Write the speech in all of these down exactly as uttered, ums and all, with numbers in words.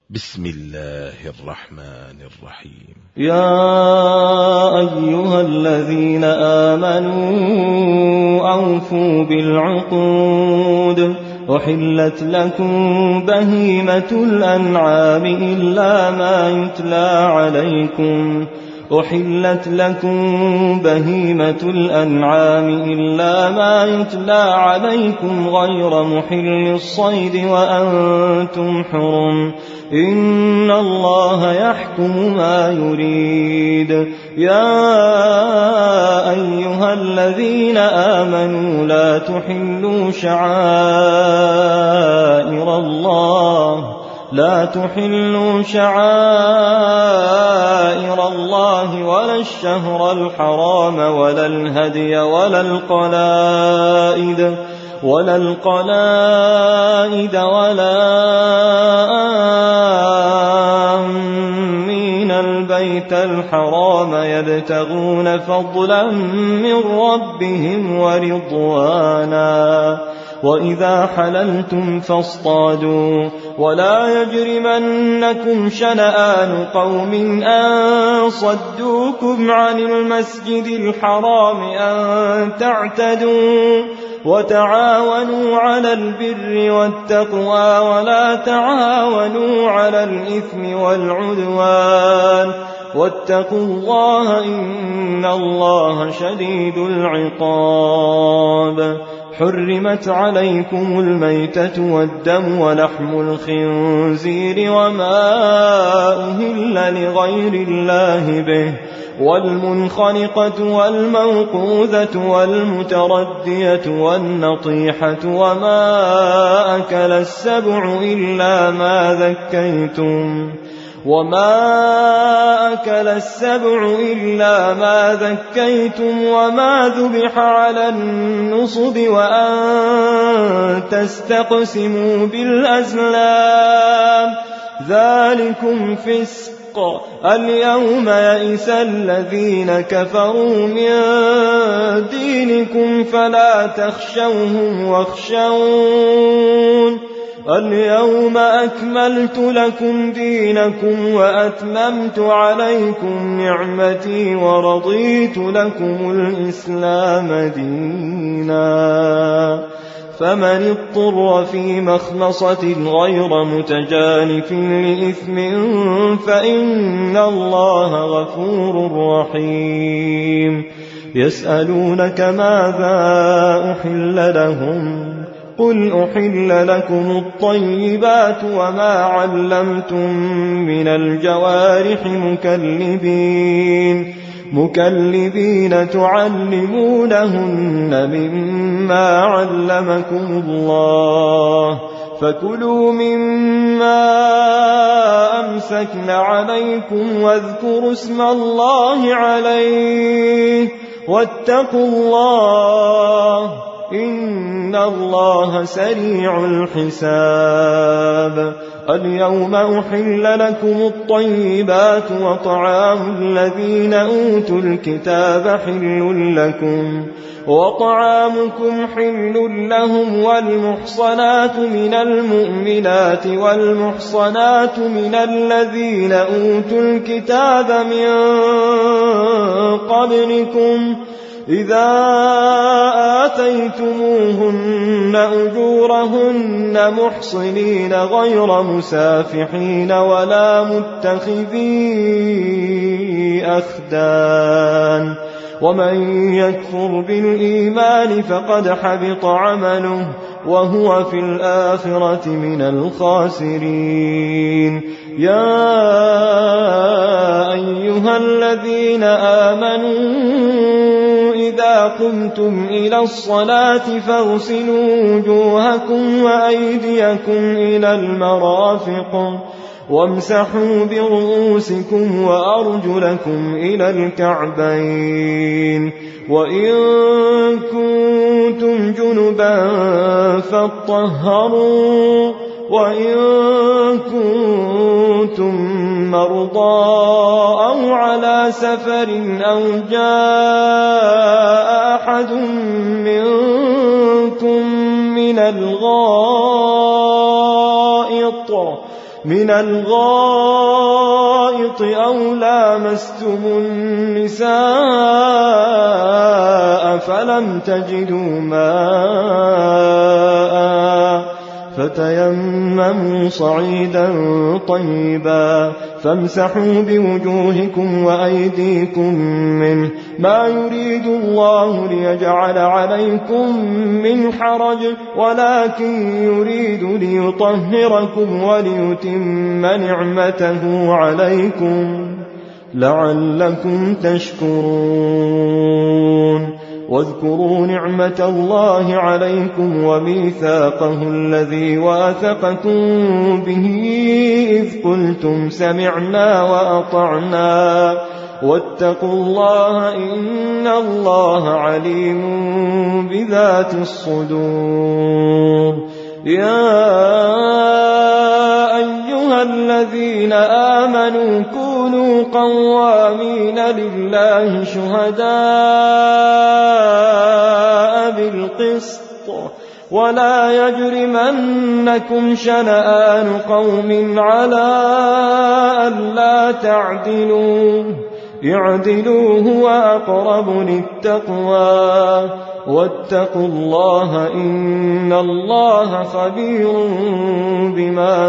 بسم الله الرحمن الرحيم. يا أيها الذين آمنوا أوفوا بالعقود أحلت لكم بهيمة الأنعام إلا ما يتلى عليكم أحلت لكم بهيمة الأنعام إلا ما يتلى عليكم غير محل الصيد وأنتم حرم إن الله يحكم ما يريد. يا أيها الذين آمنوا لا تحلوا شعائر الله لا تحلوا شعائر الله ولا الشهر الحرام ولا الهدي ولا القلائد ولا القلائد ولا آمين البيت الحرام يبتغون فضلا من ربهم ورضوانا وإذا حللتم فاصطادوا ولا يجرمنكم شنآن قوم أن صدوكم عن المسجد الحرام أن تعتدوا وتعاونوا على البر والتقوى ولا تعاونوا على الإثم والعدوان واتقوا الله إن الله شديد العقاب. حرمت عليكم الميتة والدم ولحم الخنزير وما أهل لغير الله به والمنخنقة والموقوذة والمتردية والنطيحة وما أكل السبع إلا ما ذكيتم وما أكل السبع إلا ما ذكيتم وما ذبح على النصب وأن تستقسموا بالأزلام ذلكم فسق. اليوم يئس الذين كفروا من دينكم فلا تخشوهم واخشون اليوم أكملت لكم دينكم وأتممت عليكم نعمتي ورضيت لكم الإسلام دينا. فمن اضطر في مخلصة غير متجانف لإثم فإن الله غفور رحيم. يسألونك ماذا أحل لهم قل أحل لكم الطيبات وما علمتم من الجوارح مكلبين مكلبين تعلمونهن مما علمكم الله فكلوا مما أمسكن عليكم واذكروا اسم الله عليه واتقوا الله إن الله سريع الحساب. اليوم أحل لكم الطيبات وطعام الذين أوتوا الكتاب حل لكم وطعامكم حل لهم والمحصنات من المؤمنات والمحصنات من الذين أوتوا الكتاب من قبلكم إذا آتيتموهن أجورهن محصنين غير مسافحين ولا متخذي أخدان ومن يكفر بالإيمان فقد حبط عمله وهو في الآخرة من الخاسرين. يا أيها الذين آمنوا إذا قمتم إلى الصلاة فاغسلوا وجوهكم وأيديكم إلى المرافق وامسحوا برؤوسكم وأرجلكم إلى الكعبين وإن كنتم جنبا فاطهروا وإن كنتم مرضى أو على سفر أو جاء أحد منكم من الغائط من الغائط أو لامستم النساء فلم تجدوا ماء فتيمموا صعيدا طيبا فامسحوا بوجوهكم وأيديكم منه ما يريد الله ليجعل عليكم من حرج ولكن يريد ليطهركم وليتم نعمته عليكم لعلكم تشكرون واذكروا نعمة الله عليكم وميثاقه الذي واثقكم به إذ قلتم سمعنا وأطعنا واتقوا الله إن الله عليم بذات الصدور يا أيها الذين آمنوا كونوا قوامين لله شهداء بالقسط ولا يجرمنكم شنآن قوم على ألا تعدلوا اعدلوا هو أقرب للتقوى واتقوا الله إن الله خبير بما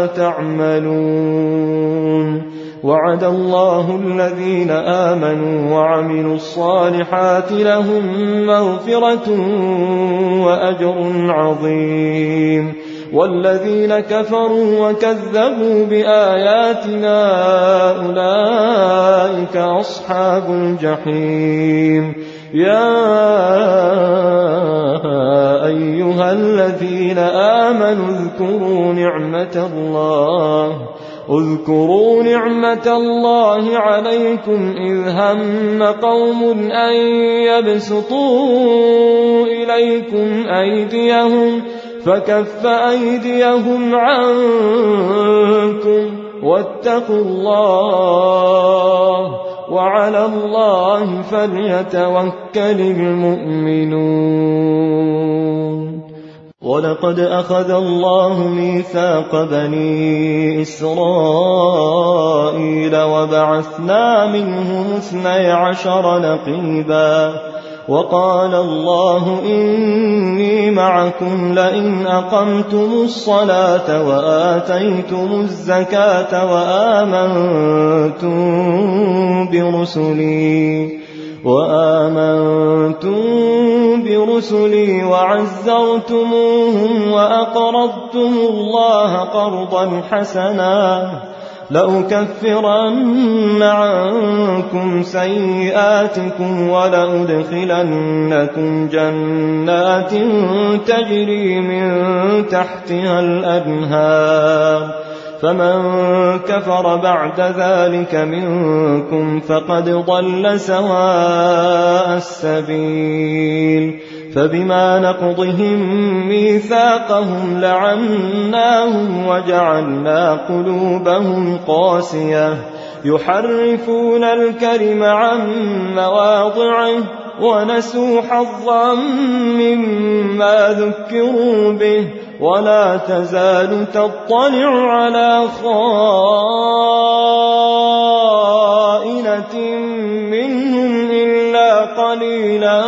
تعملون وعد الله الذين آمنوا وعملوا الصالحات لهم مغفرة وأجر عظيم والذين كفروا وكذبوا بآياتنا أولئك أصحاب الجحيم يا أيها الذين آمنوا اذكروا نعمة الله اذكروا نعمة الله عليكم إذ هم قوم أن يبسطوا إليكم أيديهم فكف أيديهم عنكم واتقوا الله وعلى الله فليتوكل المؤمنون ولقد أخذ الله ميثاق بني إسرائيل وبعثنا منهم اثني عشر نقيبا وقال الله إني معكم لئن أقمتم الصلاة وآتيتم الزكاة وآمنتم برسلي وآمنتم برسلي وعزرتموهم وأقرضتم الله قرضا حسنا لأكفرن عنكم سيئاتكم ولأدخلنكم جنات تجري من تحتها الأنهار فمن كفر بعد ذلك منكم فقد ضل سواء السبيل فبما نقضهم ميثاقهم لعناهم وجعلنا قلوبهم قاسية يحرفون الكلم عن مواضعه ونسوا حظا مما ذكروا به ولا تزال تطلع على خائنة منهم إلا قليلا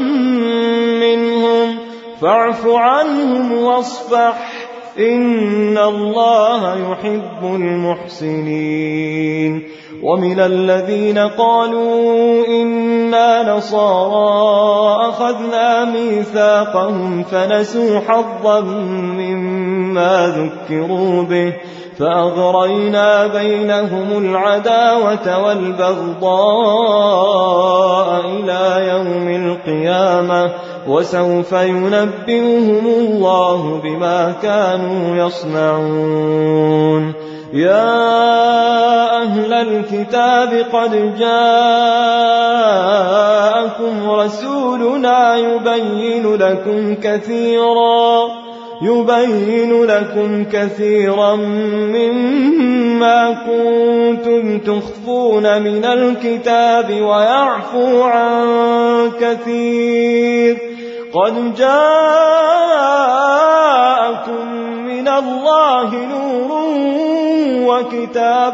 منهم فاعف عنهم واصفح إن الله يحب المحسنين ومن الذين قالوا إنا نصارى أخذنا ميثاقهم فنسوا حظا مما ذكروا به فأغرينا بينهم العداوة والبغضاء إلى يوم القيامة وسوف ينبئهم الله بما كانوا يصنعون يا أهل الكتاب قد جاءكم رسولنا يبين لكم كثيرا يبين لكم كثيرا مما كنتم تخفون من الكتاب ويعفو عن كثير قد جاءكم من الله نور وكتاب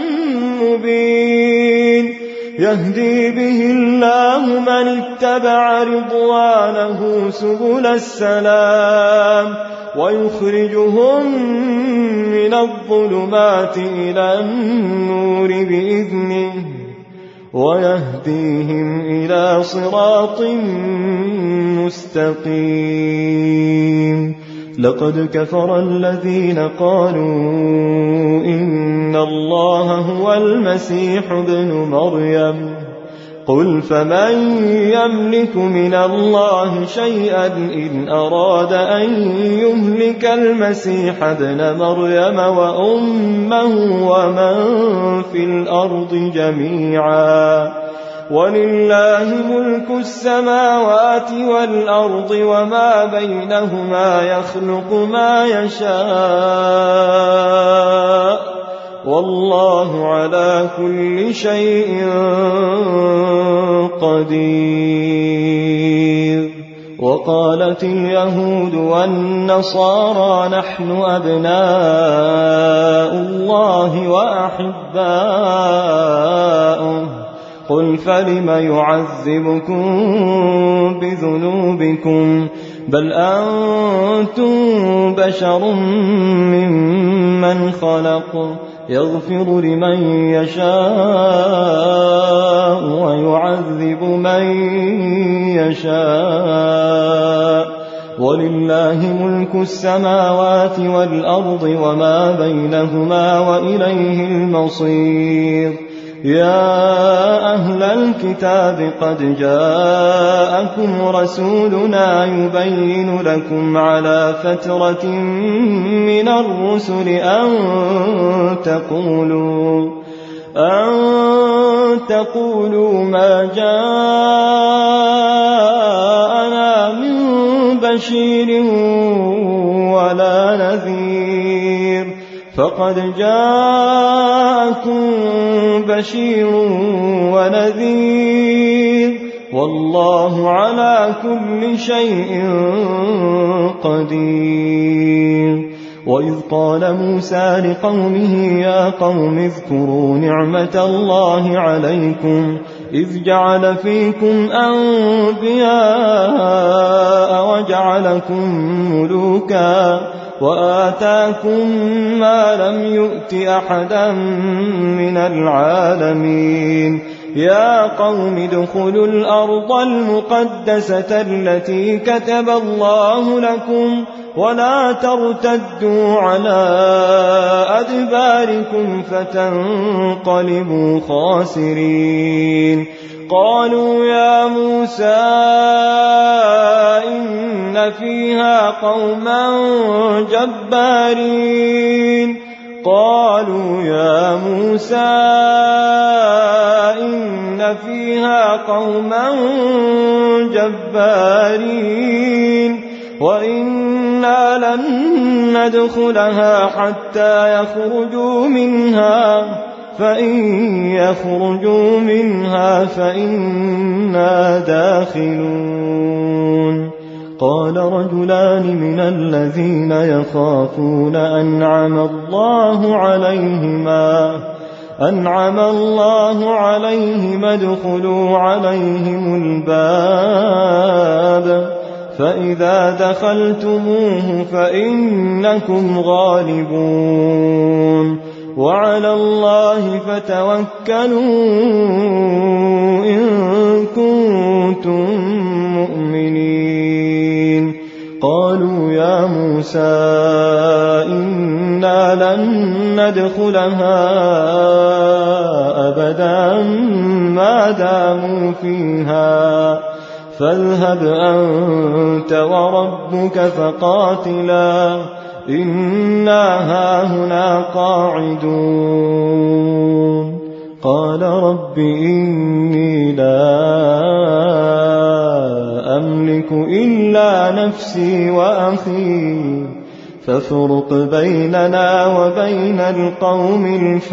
مبين يهدي به الله من اتبع رضوانه سبل السلام ويخرجهم من الظلمات إلى النور بإذنه ويهديهم إلى صراط مستقيم لقد كفر الذين قالوا إن الله هو المسيح ابن مريم قل فمن يملك من الله شيئا إن أراد أن يهلك المسيح ابن مريم وأمه ومن في الأرض جميعا ولله ملك السماوات والأرض وما بينهما يخلق ما يشاء والله على كل شيء قدير وقالت اليهود والنصارى نحن أبناء الله وأحباؤه قل فلم يعذبكم بذنوبكم بل أنتم بشر ممن خلق يغفر لمن يشاء ويعذب من يشاء ولله ملك السماوات والأرض وما بينهما وإليه المصير يا أهل الكتاب قد جاءكم رسولنا يبين لكم على فترة من الرسل أن تقولوا أن تقولوا ما جاءنا من بشير ولا نذير فقد جاءكم بشير ونذير والله على كل شيء قدير وإذ قال موسى لقومه يا قوم اذكروا نعمة الله عليكم إذ جعل فيكم أنبياء وجعلكم ملوكا وآتاكم ما لم يؤت أحدا من العالمين يا قوم ادخلوا الأرض المقدسة التي كتب الله لكم ولا ترتدوا على أدباركم فتنقلبوا خاسرين قالوا يا موسى إن فيها قوما جبارين قالوا يا موسى إن فيها قوما جبارين وإنا لن ندخلها حتى يخرجوا منها فإن يخرجوا منها فإنا داخلون قال رجلان من الذين يخافون أنعم الله عليهما أنعم الله عليهم ادخلوا عليهم الباب فإذا دخلتموه فإنكم غالبون وعلى الله فتوكلوا إن كنتم مؤمنين قالوا يا موسى إنا لن ندخلها أبدا ما داموا فيها فاذهب أنت وربك فقاتلا إنا هاهنا قاعدون قال رب إني لا أملك إلا نفسي وأخي فافرق بيننا وبين القوم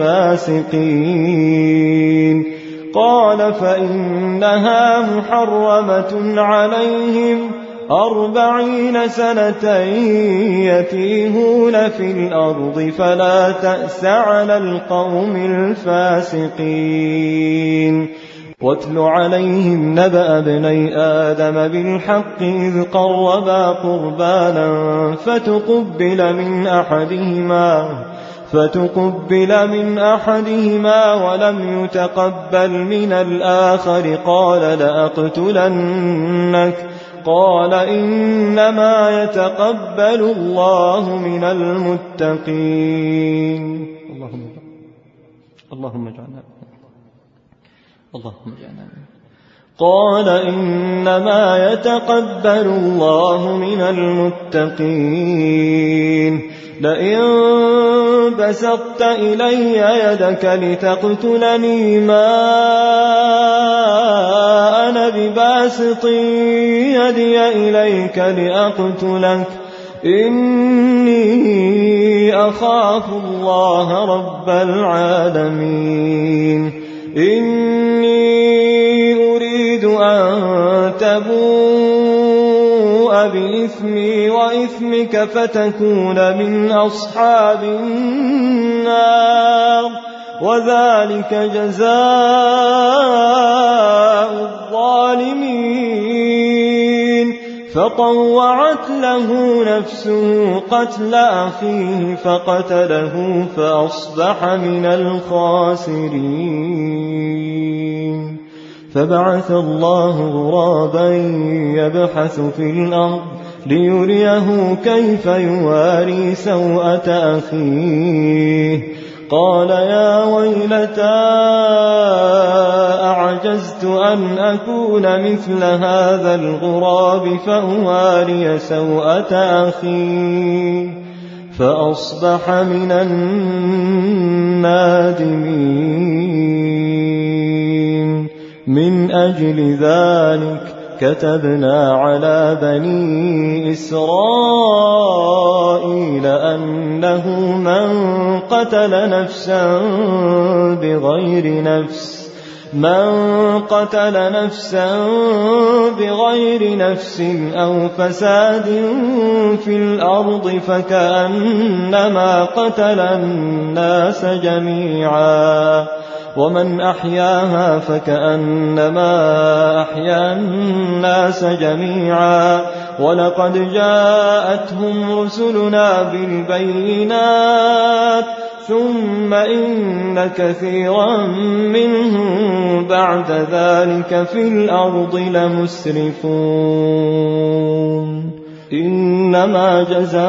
الفاسقين قال فإنها محرمة عليهم أربعين سنة يتيهون في الأرض فلا تأس على القوم الفاسقين. واتل عليهم نبأ ابني آدم بالحق إذ قربا قربانا فتقبل من أحدهما فتقبل من أحدهما ولم يتقبل من الآخر قال لأقتلنك قال إنما يتقبل الله من المتقين. اللهم اللهم اجعلنا اللهم اجعلنا قال إنما يتقبل الله من المتقين. لئن بسطت إلي يدك لتقتلني ما أنا بباسط يدي إليك لأقتلك إني أخاف الله رب العالمين. إني أريد أن تبوء بإثمي وإثمك فتكون من أصحاب النار وذلك جزاء الظالمين. فطوعت له نفسه قتل أخيه فقتله فأصبح من الخاسرين. فبعث الله غرابا يبحث في الأرض ليريه كيف يواري سوءة أخيه قال يا ويلتى أعجزت أن أكون مثل هذا الغراب فأواري سوءة أخي فأصبح من النادمين. من أجل ذلك كتبنا على بني إسرائيل أنه من قتل نفسا بغير نفس من قتل نفسا بغير نفس أو فساد في الأرض فكأنما قتل الناس جميعا ومن أحياها فكأنما أحيا الناس جميعا ولقد جاءتهم رسلنا بالبينات ثم إن كثيرا منهم بعد ذلك في الأرض لمسرفون. إنما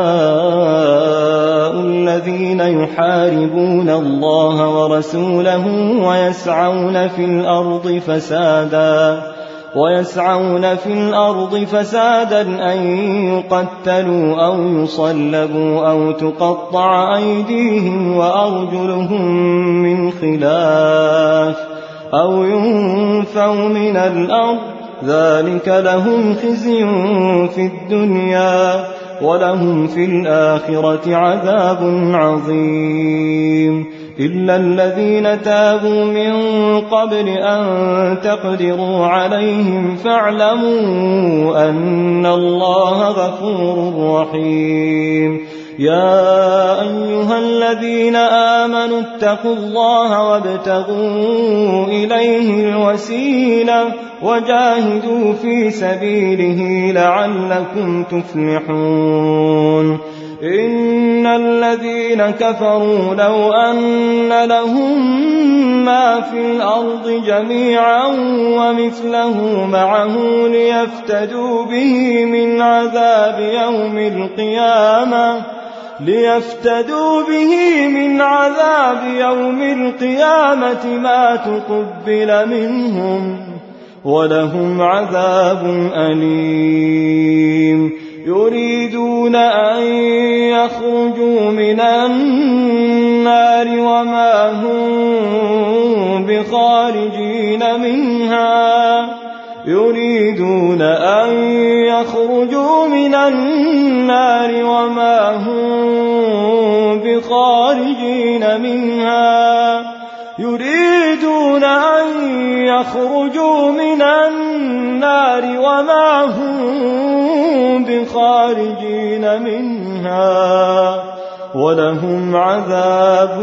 جزاء الذين يحاربون الله ورسوله ويسعون في الأرض فسادا ويسعون في الأرض فسادا أن يقتلوا أو يصلبوا أو تقطع أيديهم وأرجلهم من خلاف أو ينفوا من الأرض ذلك لهم خزي في الدنيا ولهم في الآخرة عذاب عظيم. إلا الذين تابوا من قبل أن تقدروا عليهم فاعلموا أن الله غفور رحيم. يا أيها الذين آمنوا اتقوا الله وابتغوا إليه الوسيلة وجاهدوا في سبيله لعلكم تفلحون. إن الذين كفروا لو أن لهم ما في الأرض جميعا ومثله معه ليفتدوا به من عذاب يوم القيامة ليفتدوا به من عذاب يوم القيامة ما تقبل منهم ولهم عذاب أليم. يريدون أن يخرجوا من النار وما هم بخارجين منها يريدون أن يخرجوا من النار وما هم بخارجين منها يريدون أن يخرجوا من النار وما هم بخارجين منها ولهم عذاب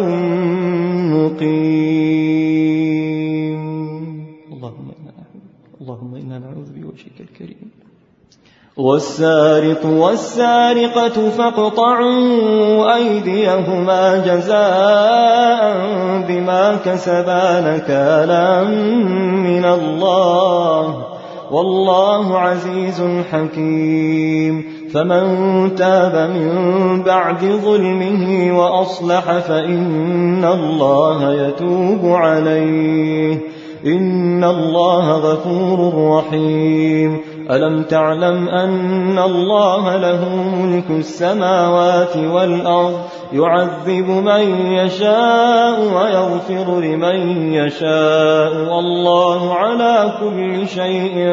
مقيم. اللهم إنا نعوذ بوجهك الكريم. والسارق والسارقة فاقطعوا أيديهما جزاء بما كسبا نكالا من الله والله عزيز حكيم. فمن تاب من بعد ظلمه وأصلح فإن الله يتوب عليه إن الله غفور رحيم. ألم تعلم أن الله له ملك السماوات والأرض يعذب من يشاء ويغفر لمن يشاء والله على كل شيء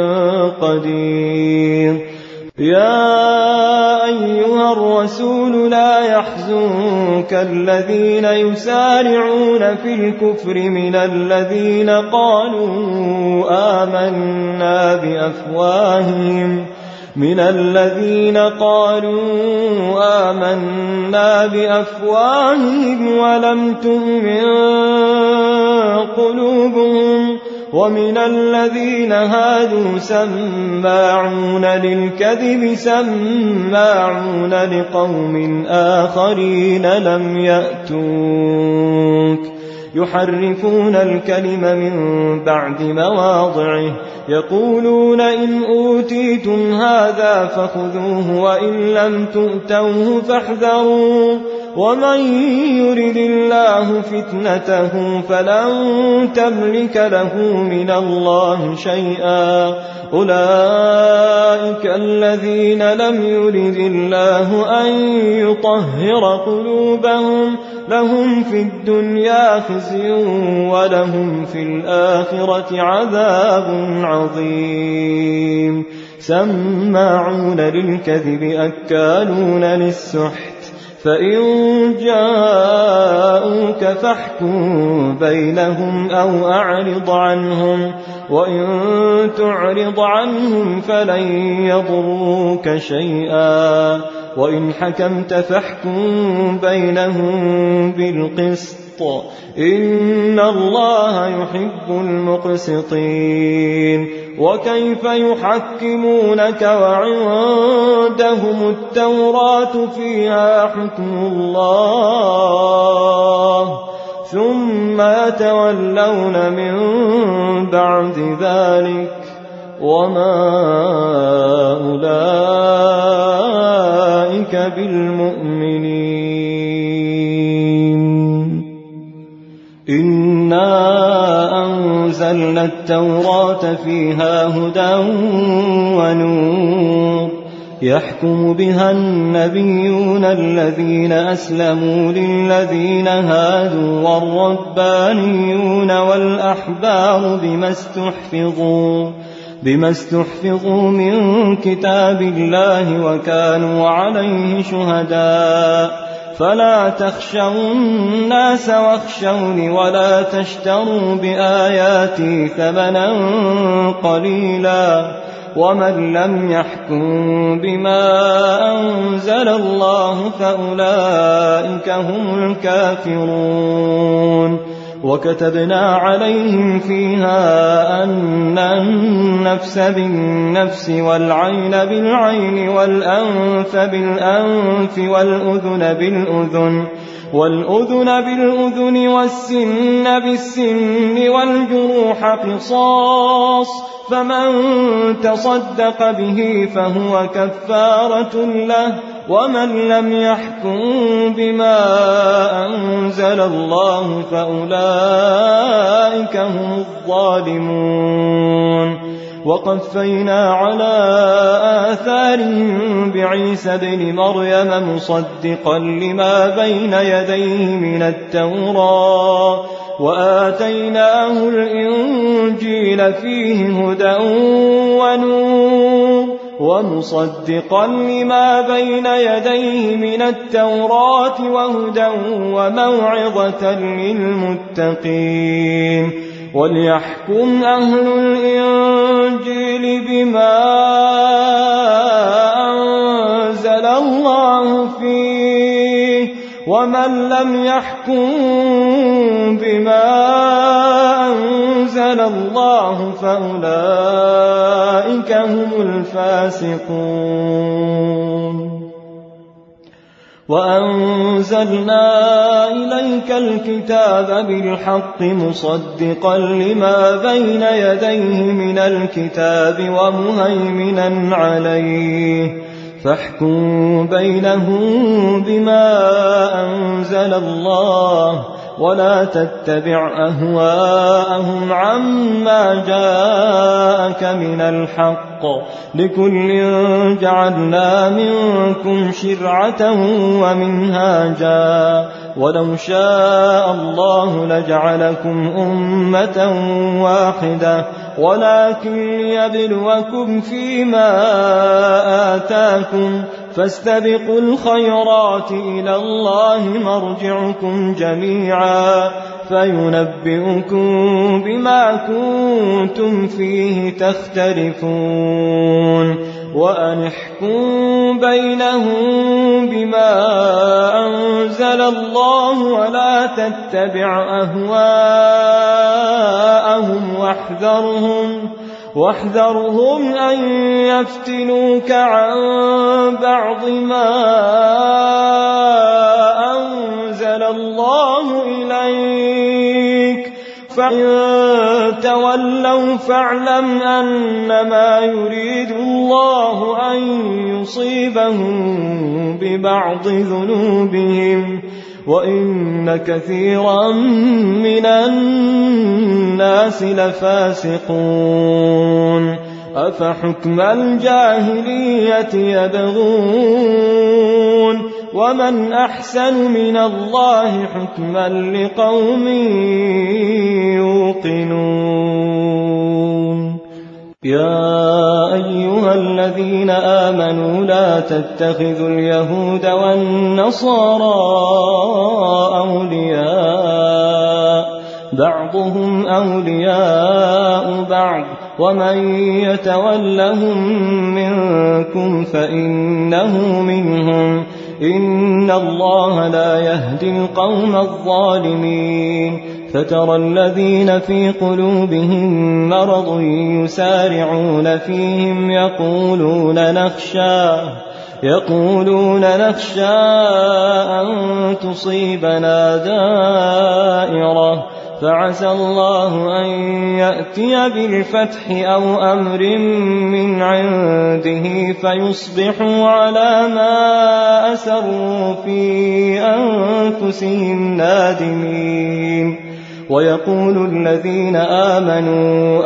قدير. يا أيها الرسول لا يحزنك الذين يسارعون في الكفر من الذين قالوا آمنا بأفواههم من الذين قالوا آمنا بأفواههم ولم تؤمن قلوبهم ومن الذين هادوا سماعون للكذب سماعون لقوم آخرين لم يأتوك يحرفون الكلم من بعد مواضعه يقولون إن أوتيتم هذا فخذوه وإن لم تؤتوه فاحذروا ومن يرد الله فتنته فلن تملك له من الله شيئا أولئك الذين لم يرد الله أن يطهر قلوبهم لهم في الدنيا خزي ولهم في الآخرة عذاب عظيم. سماعون للكذب أكالون للسحت فإن جاءوك فاحكم بينهم أو أعرض عنهم وإن تعرض عنهم فلن يضروك شيئا وإن حكمت فاحكم بينهم بالقسط إن الله يحب المقسطين. وكيف يحكمونك وعندهم التوراة فيها حكم الله ثم يتولون من بعد ذلك وما أولئك بالمؤمنين. إنا أنزلنا التوراة فيها هدى ونور يحكم بها النبيون الذين أسلموا للذين هادوا والربانيون والأحبار بما استحفظوا بما استحفظوا من كتاب الله وكانوا عليه شهداء فلا تخشوا الناس واخشوني ولا تشتروا بآياتي ثمنا قليلا ومن لم يحكم بما أنزل الله فأولئك هم الكافرون. وكتبنا عليهم فيها أن النفس بالنفس والعين بالعين والأنف بالأنف والأذن بالأذن والأذن بالأذن والسن بالسن والجروح قصاص فمن تصدق به فهو كفارة له ومن لم يحكم بما أنزل الله فأولئك هم الظالمون. وقفينا على آثارهم بعيسى ابن مريم مصدقا لما بين يديه من التوراة وآتيناه الإنجيل فيه هدى ونور ومصدقا لما بين يديه من التوراة وهدى وموعظة للمتقين. وليحكم أهل الإنجيل بما أنزل الله فيه ومن لم يحكم بما أنزل الله فأولئك هم الفاسقون وأنزلنا إليك الكتاب بالحق مصدقا لما بين يديه من الكتاب ومهيمنا عليه فاحكم بينهم بما أنزل الله ولا تتبع أهواءهم عما جاءك من الحق لكل جعلنا منكم شرعة ومنهاجا ولو شاء الله لجعلكم أمة واحدة ولكن ليبلوكم فيما آتاكم فاستبقوا الخيرات إلى الله مرجعكم جميعا فينبئكم بما كنتم فيه تختلفون وأن احكم بينهم بما أنزل الله ولا تتبع أهواءهم واحذرهم واحذرهم أن يفتنوك عن بعض ما أنزل الله إليك فإن تولوا فاعلم أنما يريد الله أن يصيبهم ببعض ذنوبهم وإن كثيرا من الناس لفاسقون أفحكم الجاهلية يبغون ومن أحسن من الله حكما لقوم يوقنون يا أيها الذين آمنوا لا تتخذوا اليهود والنصارى أولياء بعضهم أولياء بعض ومن يتولهم منكم فإنه منهم إن الله لا يهدي القوم الظالمين فترى الذين في قلوبهم مرض يسارعون فيهم يقولون نخشى يقولون نخشى أن تصيبنا دائرة فعسى الله أن يأتي بالفتح أو أمر من عنده فيصبحوا على ما أسروا في أنفسهم نادمين ويقول الذين آمنوا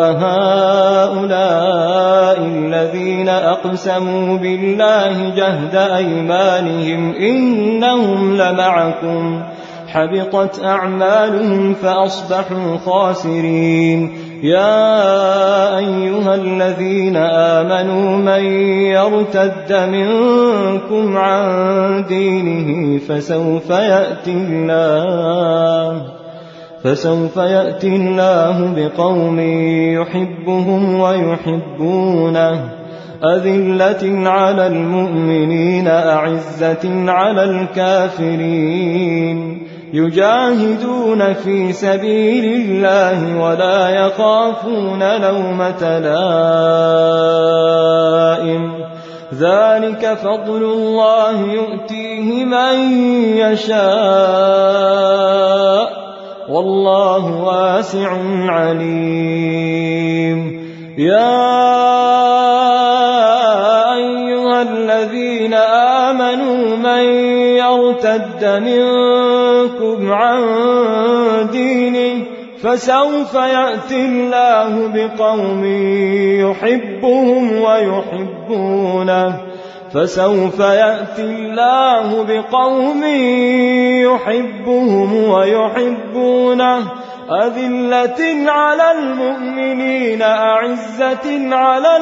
أهؤلاء الذين أقسموا بالله جهد أيمانهم إنهم لمعكم حبطت أعمالهم فأصبحوا خاسرين يا أيها الذين آمنوا من يرتد منكم عن دينه فسوف يأتي الله فسوف يأتي الله بقوم يحبهم ويحبونه أذلة على المؤمنين أعزة على الكافرين يجاهدون في سبيل الله ولا يخافون لومة لائم ذلك فضل الله يؤتيه من يشاء والله واسع عليم يا أيها الذين آمنوا من يرتد منكم عن دينه فسوف يأتي الله بقوم يحبهم ويحبونه فسوف يأتي الله بقوم يحبهم ويحبونه أذلة على المؤمنين أعزة على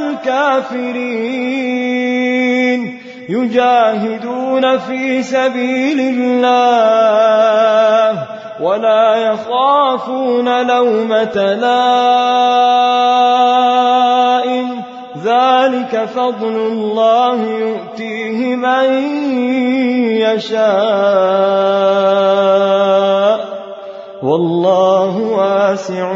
الكافرين يجاهدون في سبيل الله ولا يخافون لومة لائم ذلك فضل الله يؤتيه من يشاء والله واسع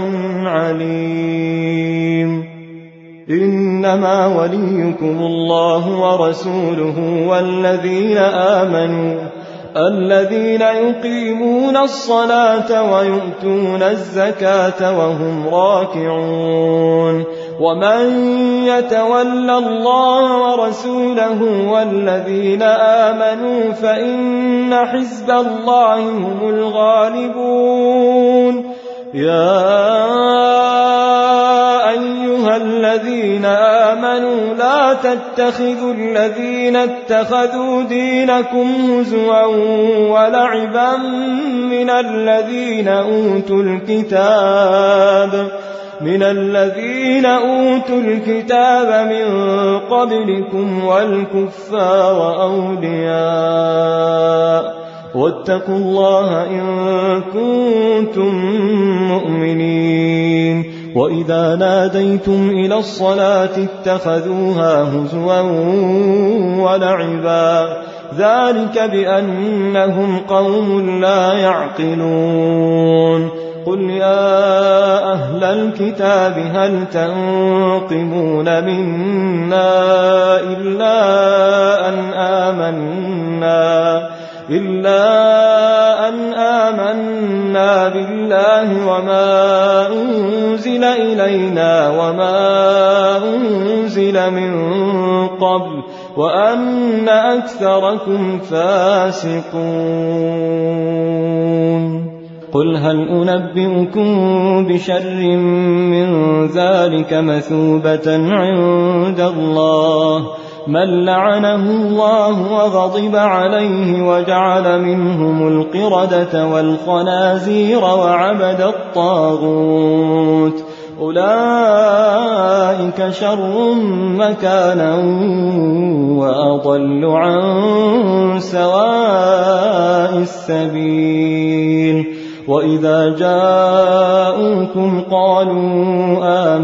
عليم إنما وليكم الله ورسوله والذين آمنوا الذين يقيمون الصلاة ويؤتون الزكاة وهم راكعون ومن يتول الله ورسوله والذين آمنوا فإن حزب الله هم الغالبون يا أيها الذين آمنوا لا تتخذوا الذين اتخذوا دينكم هزوا ولعبا من الذين أوتوا الكتاب من الذين أوتوا الكتاب من قبلكم والكفار أولياء واتقوا الله إن كنتم مؤمنين وإذا ناديتم إلى الصلاة اتخذوها هزوا ولعبا ذلك بأنهم قوم لا يعقلون قل يا أهل الكتاب هل تنقمون منا إلا أن آمنا إلا أن آمنا بالله وما أنزل إلينا وما أنزل من قبل وأن أكثركم فاسقون قل هل أنبئكم بشر من ذلك مثوبة عند الله من لعنه الله وغضب عليه وجعل منهم القردة والخنازير وعبد الطاغوت أولئك شر مكانا وأضل عن سواء السبيل وإذا جاءوكم قالوا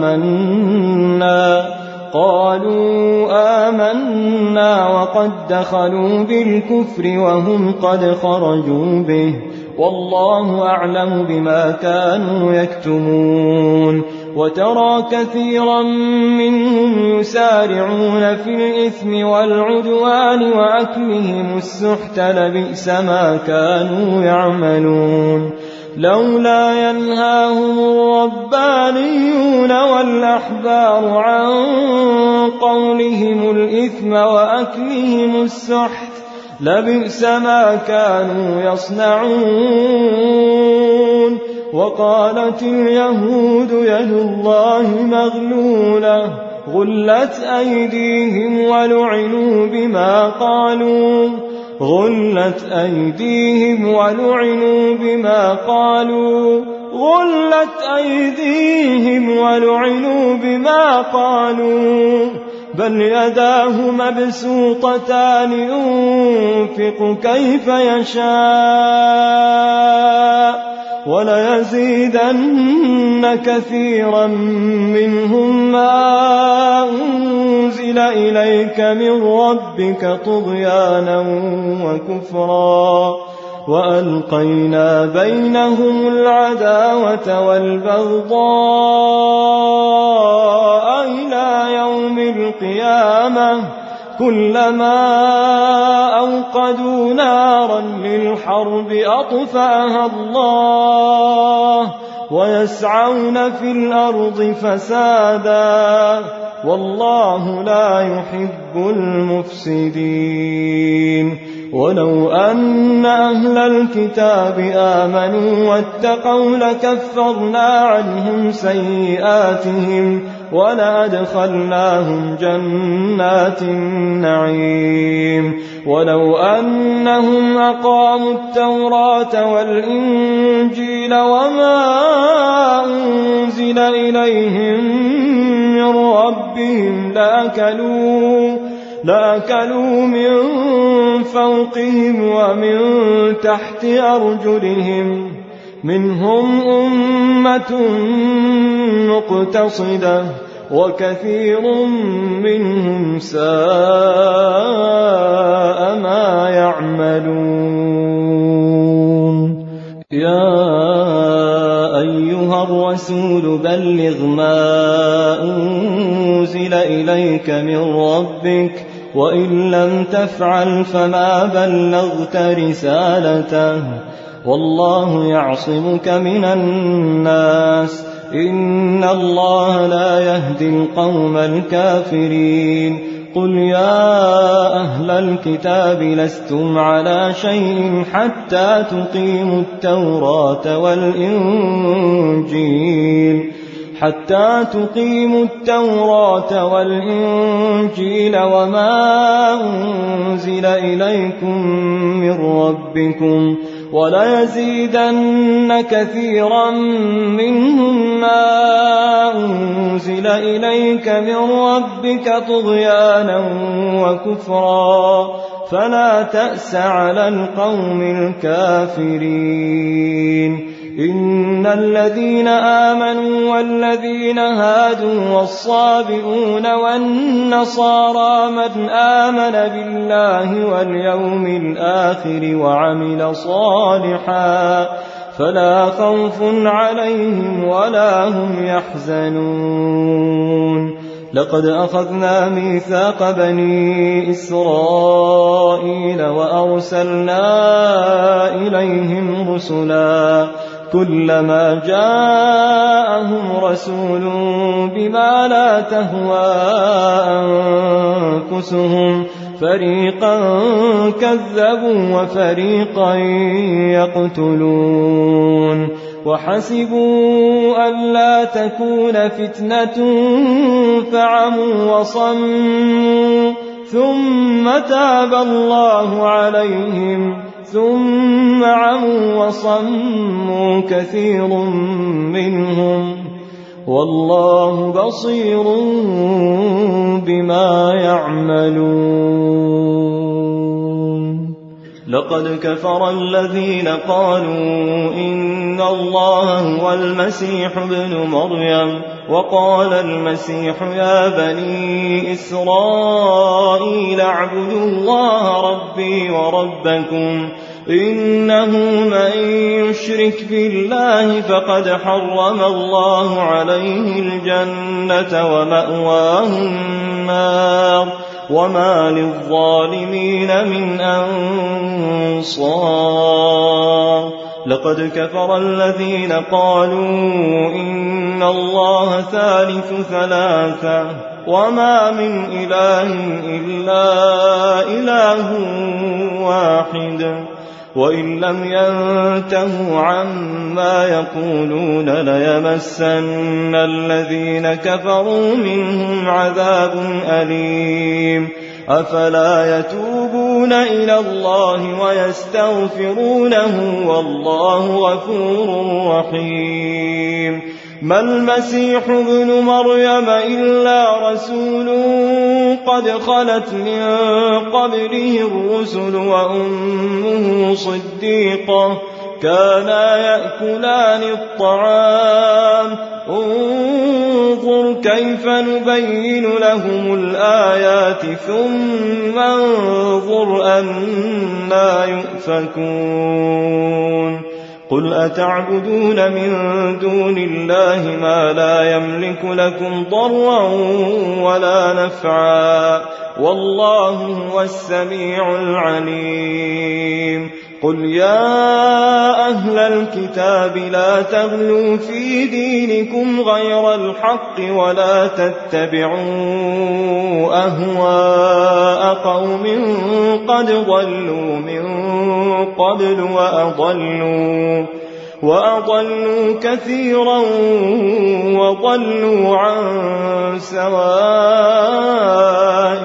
آمنا قالوا آمنا وقد دخلوا بالكفر وهم قد خرجوا به والله أعلم بما كانوا يكتمون وترى كثيرا منهم يسارعون في الإثم والعدوان وأكلهم السحت لبئس ما كانوا يعملون لولا ينهاهم الربانيون والأحبار عن قولهم الإثم وأكلهم السحت لبئس ما كانوا يصنعون وقالت اليهود يد الله مغلولة غلت أيديهم ولعنوا بما قالوا غلت أيديهم ولعنوا بما قالوا غلت أيديهم ولعنوا بما قالوا بل يداه مبسوطتان ينفق كيف يشاء وليزيدن كثيرا منهم ما أنزل إليك من ربك طغيانا وكفرا وألقينا بينهم العداوة والبغضاء إلى يوم القيامة كلما أوقدوا نارا للحرب أطفأها الله ويسعون في الأرض فسادا والله لا يحب المفسدين ولو أن أهل الكتاب آمنوا واتقوا لكفرنا عنهم سيئاتهم ولأدخلناهم جنات النعيم ولو أنهم أقاموا التوراة والإنجيل وما أنزل إليهم من ربهم لأكلوا لأكلوا من فوقهم ومن تحت أرجلهم منهم أمة مقتصدة وكثير منهم ساء ما يعملون. يا أيها الرسول بلغ ما أنزل إليك من ربك وإن لم تفعل فما بلغت رسالته والله يعصمك من الناس إن الله لا يهدي القوم الكافرين. قل يا أهل الكتاب لستم على شيء حتى تقيموا التوراة والإنجيل حتى تقيموا التوراة والإنجيل وما أنزل إليكم من ربكم وليزيدن كثيرا منهم ما أنزل إليك من ربك طغيانا وكفرا فلا تأس على القوم الكافرين. إن الذين آمنوا والذين هادوا والصابئون والنصارى من آمن بالله واليوم الآخر وعمل صالحا فلا خوف عليهم ولا هم يحزنون. لقد أخذنا ميثاق بني إسرائيل وأرسلنا إليهم رسلا كلما جاءهم رسول بما لا تهوى أنفسهم فريقا كذبوا وفريقا يقتلون. وحسبوا ألا تكون فتنة فعموا وصموا ثم تاب الله عليهم ثم عموا وصموا كثير منهم والله بصير بما يعملون. لقد كفر الذين قالوا إن الله هو المسيح ابن مريم وقال المسيح يا بني إسرائيل اعبدوا الله ربي وربكم إنه من يشرك بالله فقد حرم الله عليه الجنة ومأواه النار وما للظالمين من أنصار. لقد كفر الذين قالوا إن الله ثالث ثلاثة وما من إله إلا إله واحد وإن لم ينتهوا عما يقولون ليمسن الذين كفروا منهم عذاب أليم. أفلا يتوبون إلى الله ويستغفرونه والله غفور رحيم. ما المسيح ابن مريم إلا رسول قد خلت من قبله الرسل وأمه صديقة كانا يأكلان الطعام انظر كيف نبين لهم الآيات ثم انظر أنا يؤفكون. قل أتعبدون من دون الله ما لا يملك لكم ضرا ولا نفعا والله هو السميع العليم. قل يا أهل الكتاب لا تغلوا في دينكم غير الحق ولا تتبعوا أهواء قوم قد ضلوا من قبل وأضلوا وأضلوا كثيرا وضلوا عن سواء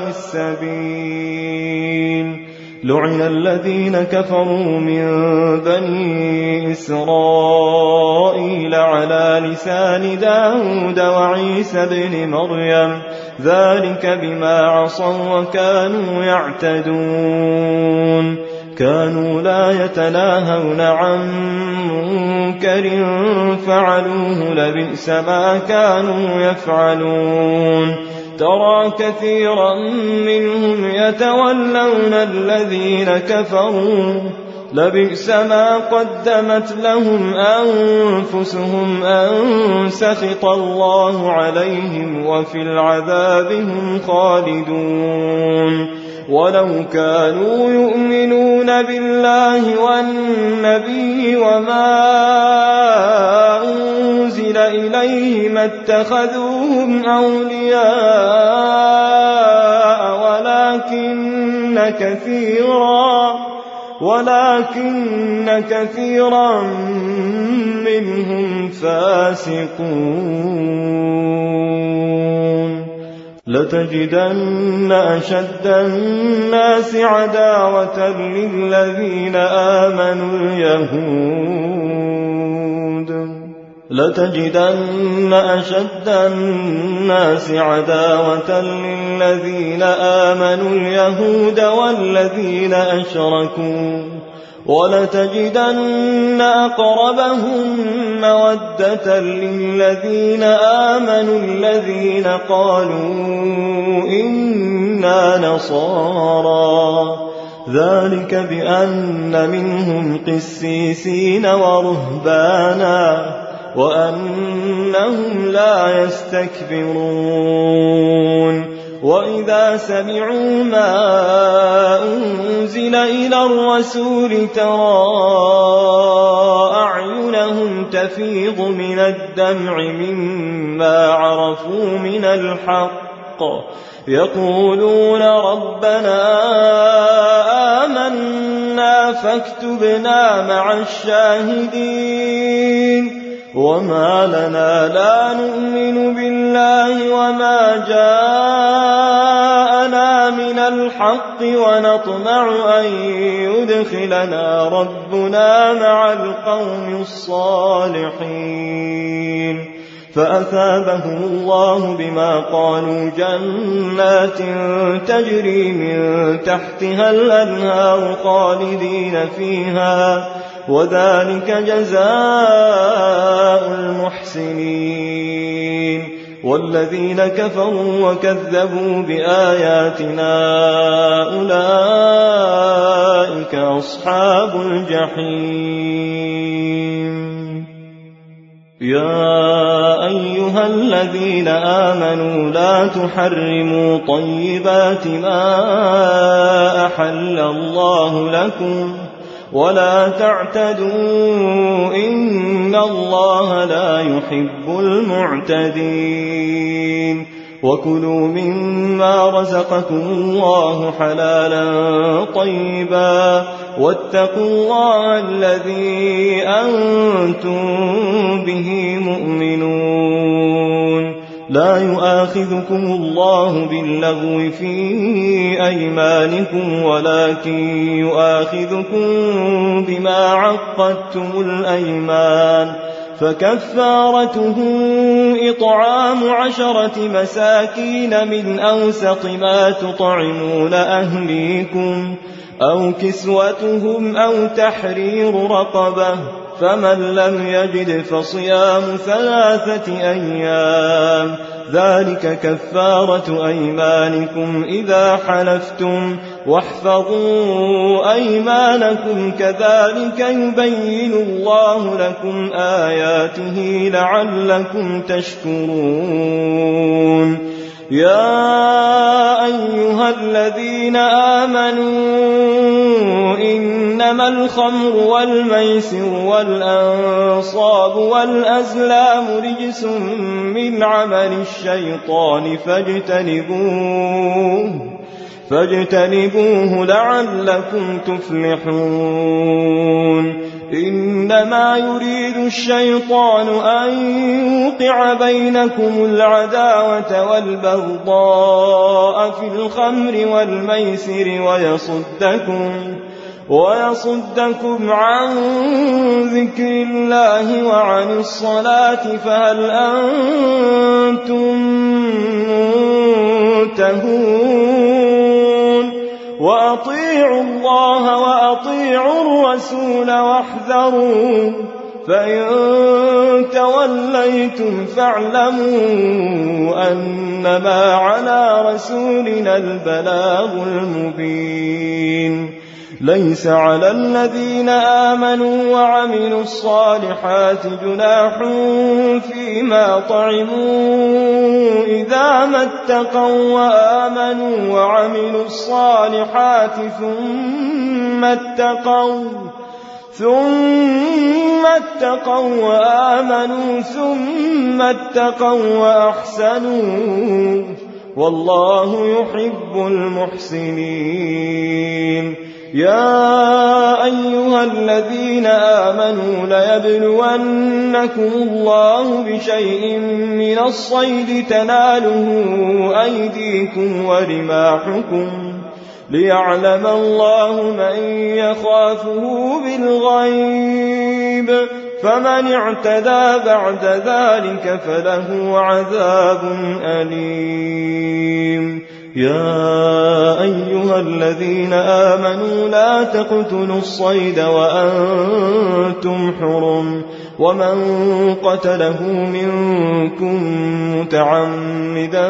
السبيل. لعن الذين كفروا من بني إسرائيل على لسان داود وعيسى بن مريم ذلك بما عصوا وكانوا يعتدون. كانوا لا يتناهون عن منكر فعلوه لبئس ما كانوا يفعلون ترى كثيرا منهم يتولون الذين كفروا لبئس ما قدمت لهم أنفسهم أن سخط الله عليهم وفي العذاب هم خالدون ولو كانوا يؤمنون بالله والنبي وما أنزل إليه ما اتخذوهم أولياء ولكن كثيرا ولكن كثيرا منهم فاسقون لتجدن أشد الناس عداوة للذين آمنوا اليهود لتجدن أشد الناس عداوة للذين آمنوا اليهود والذين أشركوا ولتجدن أقربهم مودة للذين آمنوا الذين قالوا إنا نصارى ذلك بأن منهم قسيسين ورهبانا وأنهم لا يستكبرون وإذا سمعوا ما أنزل إلى الرسول ترى أعينهم تفيض من الدمع مما عرفوا من الحق يقولون ربنا آمنا فاكتبنا مع الشاهدين وما لنا لا نؤمن بالله وما جاءنا من الحق ونطمع أن يدخلنا ربنا مع القوم الصالحين فأثابهم الله بما قالوا جنات تجري من تحتها الأنهار خالدين فيها وذلك جزاء المحسنين والذين كفروا وكذبوا بآياتنا أولئك أصحاب الجحيم يا أيها الذين آمنوا لا تحرموا طيبات ما أحل الله لكم ولا تعتدوا إن الله لا يحب المعتدين وكلوا مما رزقكم الله حلالا طيبا واتقوا الله الذي أنتم به مؤمنون لا يؤاخذكم الله باللغو في أيمانكم ولكن يؤاخذكم بما عقدتم الأيمان فكفارته إطعام عشرة مساكين من أوسط ما تطعمون أهليكم أو كسوتهم أو تحرير رقبة فمن لم يجد فصيام ثلاثة أيام ذلك كفارة أيمانكم إذا حلفتم واحفظوا أيمانكم كذلك يبين الله لكم آياته لعلكم تشكرون يا أيها الذين آمنوا إنما الخمر والميسر والأنصاب والأزلام رجس من عمل الشيطان فاجتنبوه فاجتنبوه لعلكم تفلحون إنما يريد الشيطان أن يوقع بينكم العداوة والبغضاء في الخمر والميسر ويصدكم ويصدكم عن ذكر الله وعن الصلاة فهل أنتم منتهون وأطيعوا الله وأطيعوا الرسول واحذروا فإن توليتم فاعلموا أنما على رسولنا البلاغ المبين ليس على الذين آمنوا وعملوا الصالحات جناح فيما طعموا إذا ما اتقوا وآمنوا وعملوا الصالحات ثم اتقوا ثم اتقوا وآمنوا ثم اتقوا وأحسنوا والله يحب المحسنين يا أيها الذين آمنوا ليبلونكم الله بشيء من الصيد تناله أيديكم ورماحكم ليعلم الله من يخافه بالغيب فمن اعتدى بعد ذلك فله عذاب أليم يا أيها الذين آمنوا لا تقتلوا الصيد وأنتم حرم ومن قتله منكم متعمدا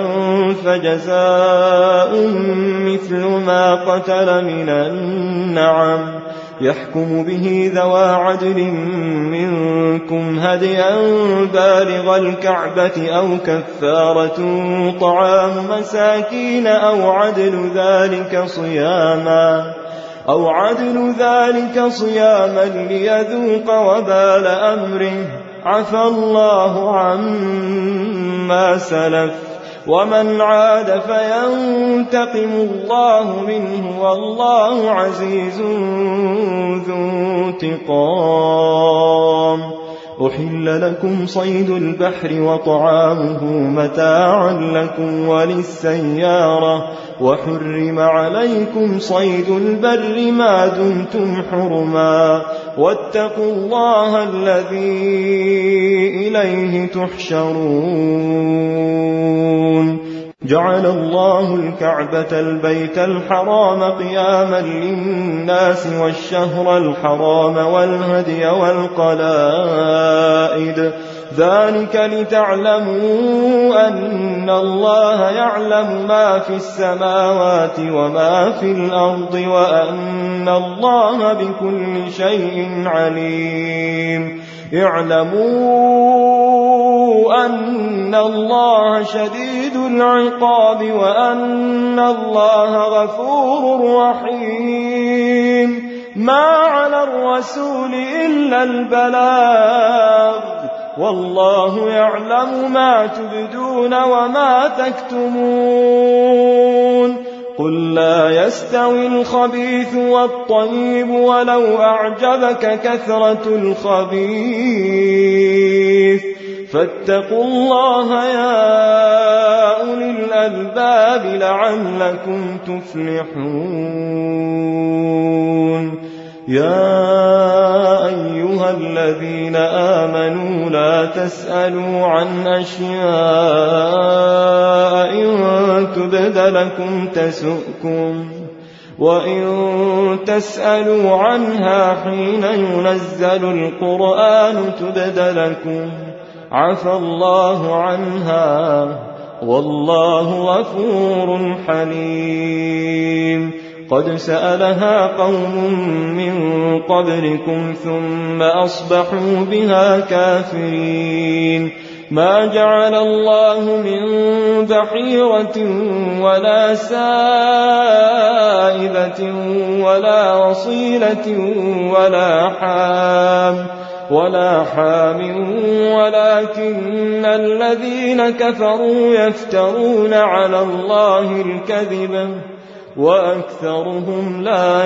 فجزاء مثل ما قتل من النعم يحكم به ذوى عدل منكم هديا بالغ الكعبة أو كفارة طعام مساكين أو عدل ذلك صياما أو عدل ذلك صياما ليذوق وبال أمره عفى الله عما سلف ومن عاد فينتقم الله منه والله عزيز ذو انتقام أحل لكم صيد البحر وطعامه متاعا لكم وللسيارة وحرم عليكم صيد البر ما دمتم حرما واتقوا الله الذي إليه تحشرون جعل الله الكعبة البيت الحرام قياما للناس والشهر الحرام والهدي والقلائد ذلك لتعلموا أن الله يعلم ما في السماوات وما في الأرض وأن الله بكل شيء عليم اعلموا أن الله شديد العقاب وأن الله غفور رحيم ما على الرسول إلا البلاغ والله يعلم ما تبدون وما تكتمون قل لا يستوي الخبيث والطيب ولو أعجبك كثرة الخبيث فاتقوا الله يا أولي الألباب لعلكم تفلحون يا أيها الذين آمنوا لا تسألوا عن أشياء إن تبد لكم تسؤكم وإن تسألوا عنها حين ينزل القرآن تبد لكم عفى الله عنها والله غفور حليم قد سألها قوم من قبلكم ثم أصبحوا بها كافرين ما جعل الله من بحيرة ولا سائبة ولا وصيلة ولا حام ولا حام ولكن الذين كفروا يفترون على الله الكذب وأكثرهم لا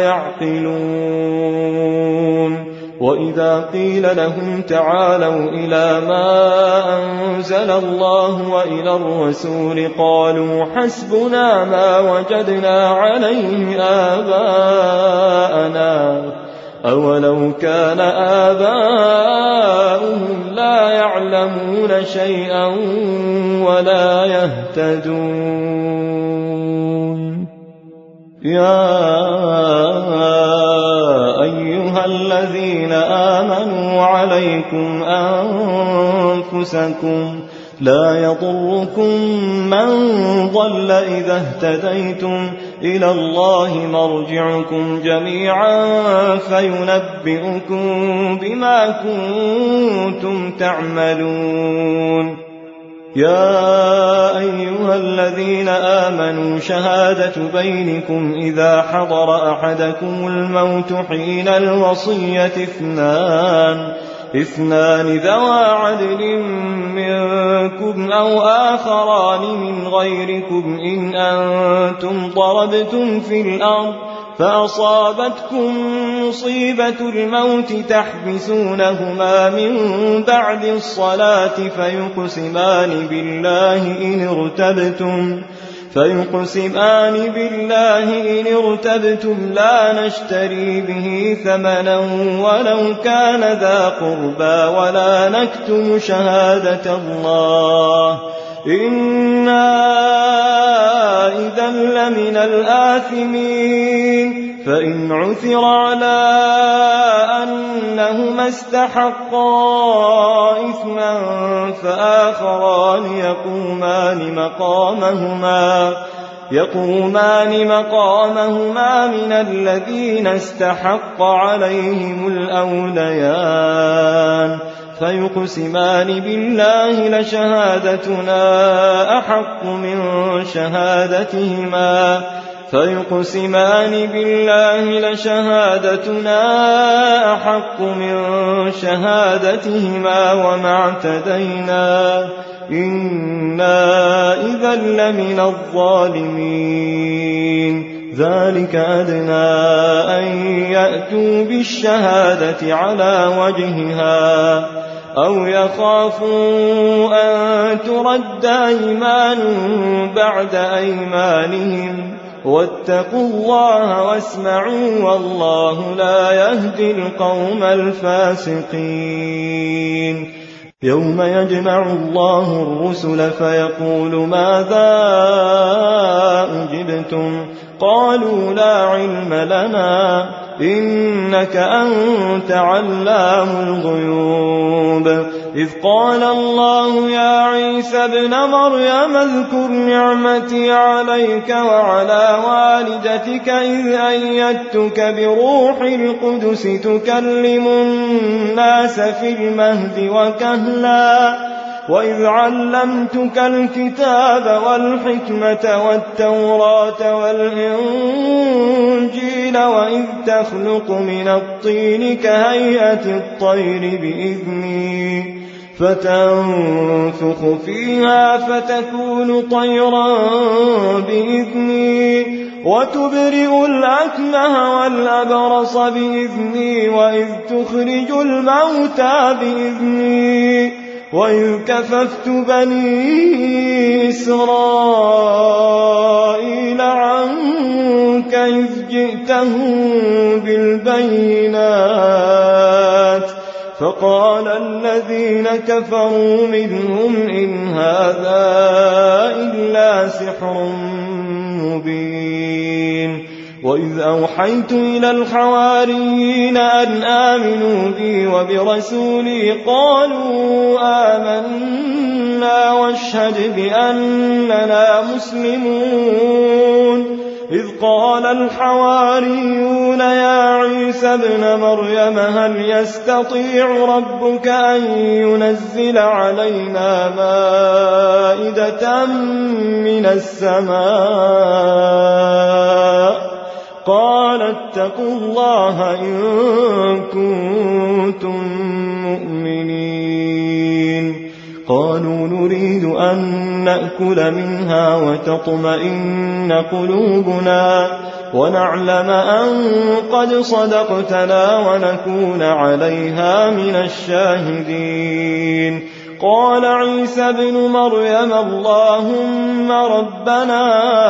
يعقلون وإذا قيل لهم تعالوا إلى ما أنزل الله وإلى الرسول قالوا حسبنا ما وجدنا عليه آباءنا أولو كان آباؤهم لا يعلمون شيئا ولا يهتدون يا أيها الذين آمنوا عليكم أنفسكم لا يضركم من ضل إذا اهتديتم إلى الله مرجعكم جميعا فينبئكم بما كنتم تعملون. يا أيها الذين آمنوا شهادة بينكم إذا حضر أحدكم الموت حين الوصية اثنان اثنان ذوى عدل منكم أو آخران من غيركم إن أنتم ضربتم في الأرض فأصابتكم مصيبة الموت تحبسونهما من بعد الصلاة فيقسمان بالله إن ارتبتم فيقسمان بالله إن ارتبتم لا نشتري به ثمنا ولو كان ذا قربى ولا نكتم شهادة الله إنا إذا لمن الآثمين. فإن عثر على أنهما استحقا إثما فآخران يقومان مقامهما يقومان مقامهما من الذين استحق عليهم الأوليان فيقسمان بالله لشهادتنا أحق من شهادتهما فيقسمان بالله لشهادتنا أحق من شهادتهما وما اعتدينا إنا إذا لمن الظالمين. ذلك أدنى أن يأتوا بالشهادة على وجهها أو يخافوا أن ترد أيمان بعد أيمانهم واتقوا الله واسمعوا والله لا يهدي القوم الفاسقين. يوم يجمع الله الرسل فيقول ماذا أجبتم قالوا لا علم لنا إنك أنت علام الغيوب. إذ قال الله يا عيسى ابن مريم اذكر نعمتي عليك وعلى والدتك إذ أيدتك بروح القدس تكلم الناس في المهد وكهلا وإذ علمتك الكتاب والحكمة والتوراة والإنجيل وإذ تخلق من الطين كهيئة الطير بإذني فتنفخ فيها فتكون طيرا بإذني وتبرئ الأكمه والأبرص بإذني وإذ تخرج الموتى بإذني وإذ كففت بني إسرائيل عنك إذ جئتهم بالبينات فقال الذين كفروا منهم إن هذا إلا سحر مبين. وإذ أوحيت إلى الحواريين أن آمنوا بي وبرسولي قالوا آمنا واشهد بأننا مسلمون. إذ قال الحواريون يا عيسى ابن مريم هل يستطيع ربك أن ينزل علينا مائدة من السماء قال اتقوا الله إن كنتم مؤمنين. قالوا نريد أن نأكل منها وتطمئن قلوبنا ونعلم أن قد صدقتنا ونكون عليها من الشاهدين. قال عيسى ابن مريم اللهم ربنا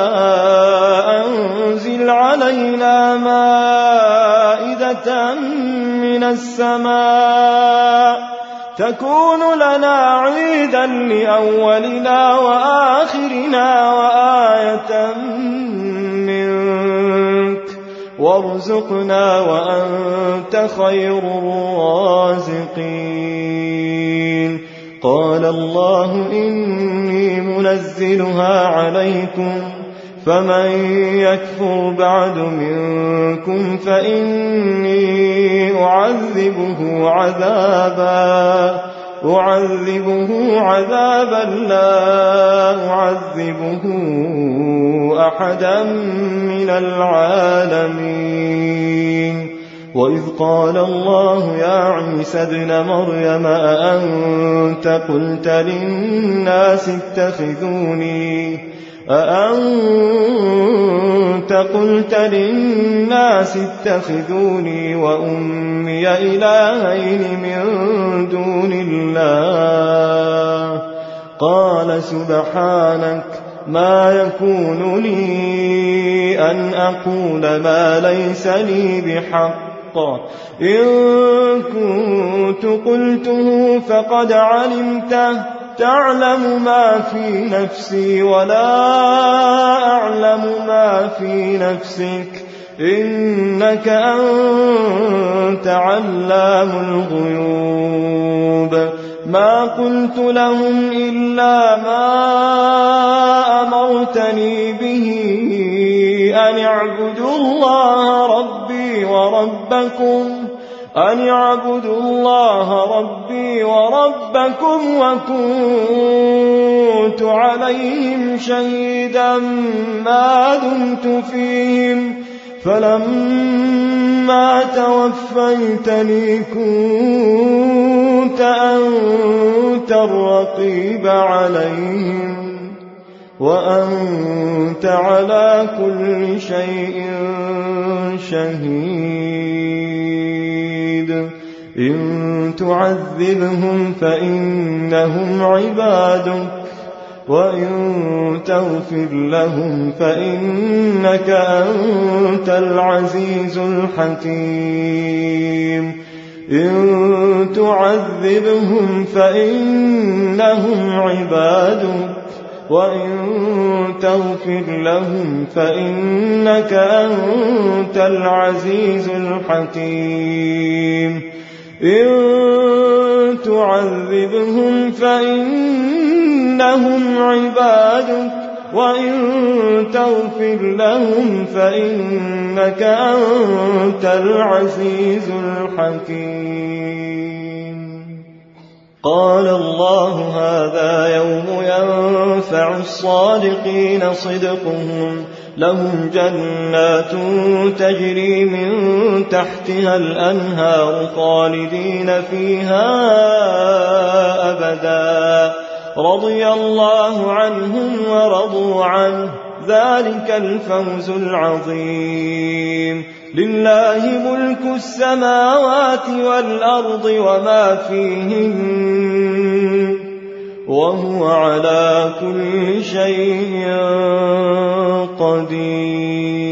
أنزل علينا مائدة من السماء تكون لنا عيدا لأولنا وآخرنا وآية منك وارزقنا وأنت خير الرازقين. قال الله إني منزلها عليكم فمن يكفر بعد منكم فإني أعذبه عذابا أعذبه عذابا لا أعذبه أحدا من العالمين. وإذ قال الله يا عيسى ابن مريم أأنت قلت للناس اتخذوني أأنت قلت للناس اتخذوني وأمي إلهين من دون الله قال سبحانك ما يكون لي أن أقول ما ليس لي بحق إن كنت قلته فقد علمته تعلم ما في نفسي ولا أعلم ما في نفسك إنك أنت علام الغيوب. ما قلت لهم إلا ما أمرتني به أن اعبدوا الله ربي وربكم أن اعبدوا الله ربي وربكم وكنت عليهم شهيدا ما دمت فيهم فلما توفيتني كنت أنت الرقيب عليهم وأنت على كل شيء شهيد. إن تعذبهم فإنهم عبادك وإن تغفر لهم فإنك أنت العزيز الحكيم. إن تعذبهم فإنهم عبادك وإن تغفر لهم فإنك أنت العزيز الحكيم. إن تعذبهم فإنهم عبادك وإن تغفر لهم فإنك أنت العزيز الحكيم. قال الله هذا يوم ينفع الصادقين صدقهم لهم جنات تجري من تحتها الأنهار خالدين فيها أبدا رضي الله عنهم ورضوا عنه ذلك الفوز العظيم. لله ملك السماوات والأرض وما فيهن وهو على كل شيء قدير.